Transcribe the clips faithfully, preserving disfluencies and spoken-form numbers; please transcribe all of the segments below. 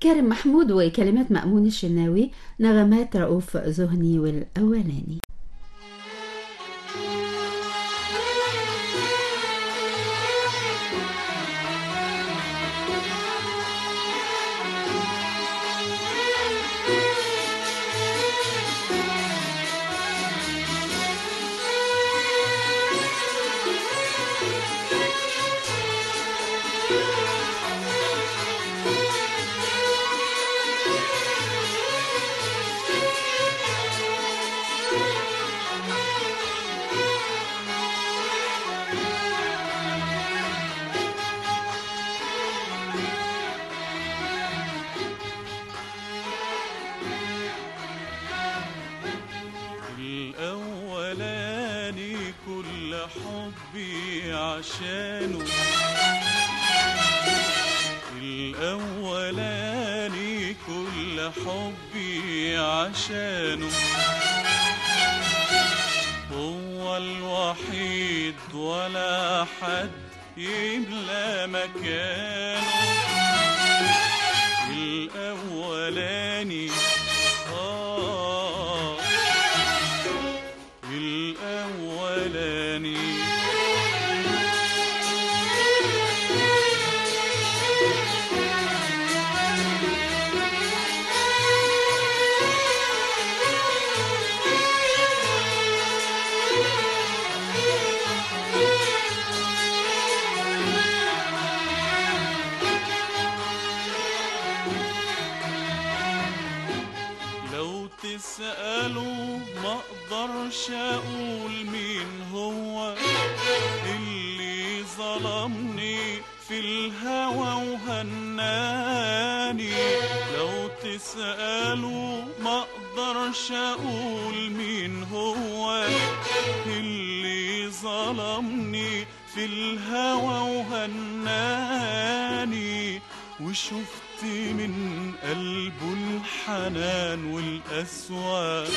كارم محمود وكلمات مأمون الشناوي، نغمات رؤوف زهني والأولاني. الأولاني كل حبي عشانه، الأولاني كل حبي عشانه، هو الوحيد ولا حد يملى مكانه. الأولاني آه الأولاني لو تسألوا ما اقدرش اقول مين هو اللي ظلمني في الهوى وهناني. لو تسألوا ما اقدرش اقول مين هو اللي ظلمني في الهوى وهناني. وشفت من قلبه الحنان والقسوة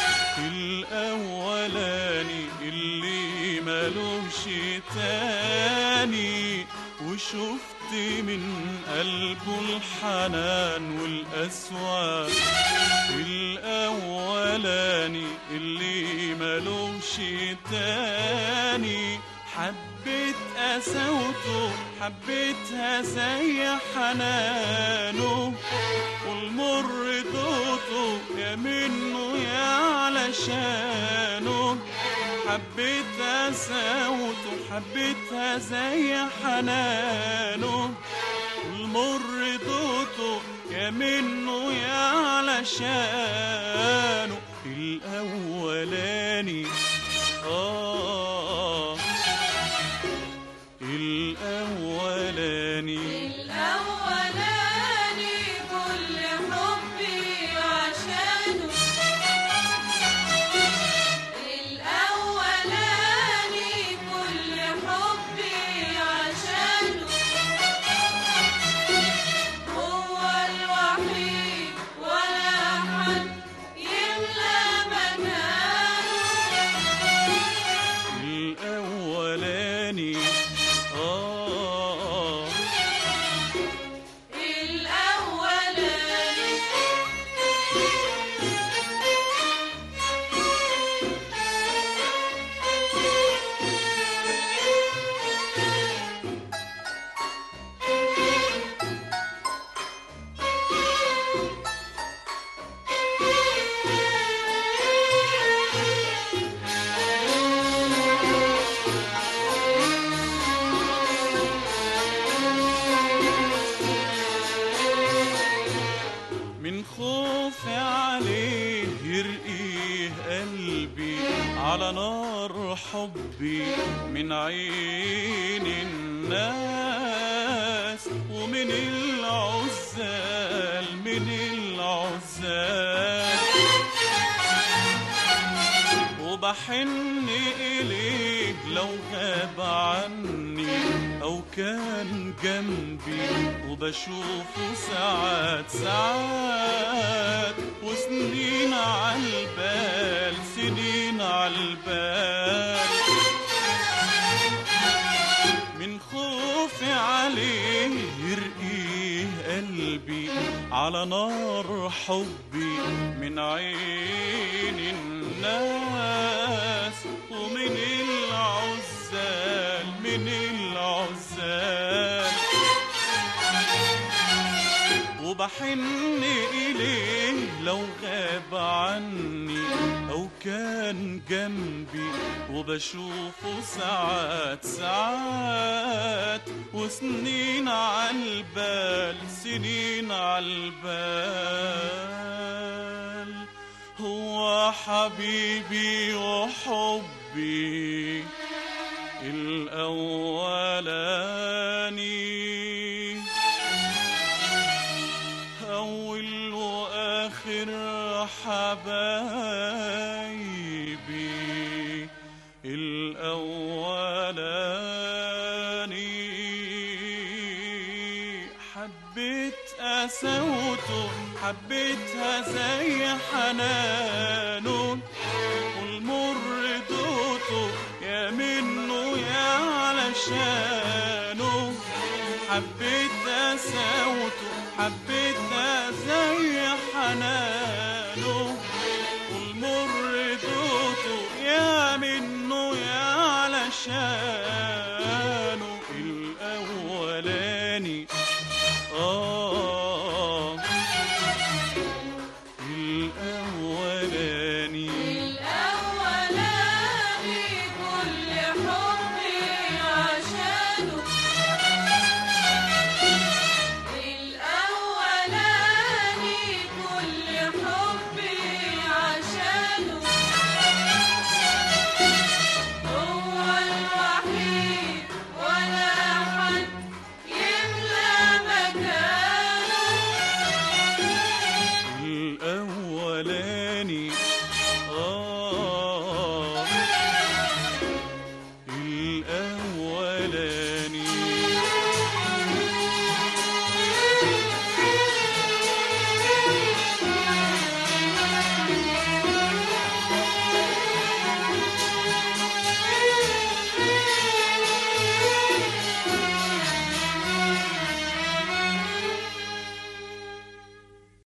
الأولاني اللي ملوش تاني. وشفت من قلبه الحنان والقسوة الأولاني اللي ملوش تاني. حبيت قساوته حبيتها زي حنانه، والمر دوته يا منه يا علشانه. حبيت قساوته حبيتها زي حنانه، والمر دوته يا منه يا علشانه. الأولاني آه الأولاني الأولاني كل حبي عشانه، الأولاني كل حبي عشانه، هو الوحيد ولا حد يملى مكانه. الأولاني آه الأولاني من خوفي عليه يرقيه قلبي على نار حبي من عين الناس ومن العزال من العزال. وبحن إليه لو غاب عني أو كان جنبي، وبشوفه ساعات ساعات وسنين عالبال سنين عالبال. من خوفي عليه يرقيه قلبي قلبي على نار حبي من عين الناس ومن العزال من العزال وبحن إليه لو غاب عني أو كان جنبي وبشوفه ساعات ساعات وسنين عالبال سنين عالبال هو حبيبي وحبي الأولاني أول وآخر حبايبي الأولاني حبيت قساوته حبيتها زي حنانه والمر دوته يا منه يا علشانه حبيت قساوته حبيتها زي حنانه والمر دوته يا منه يا علشانه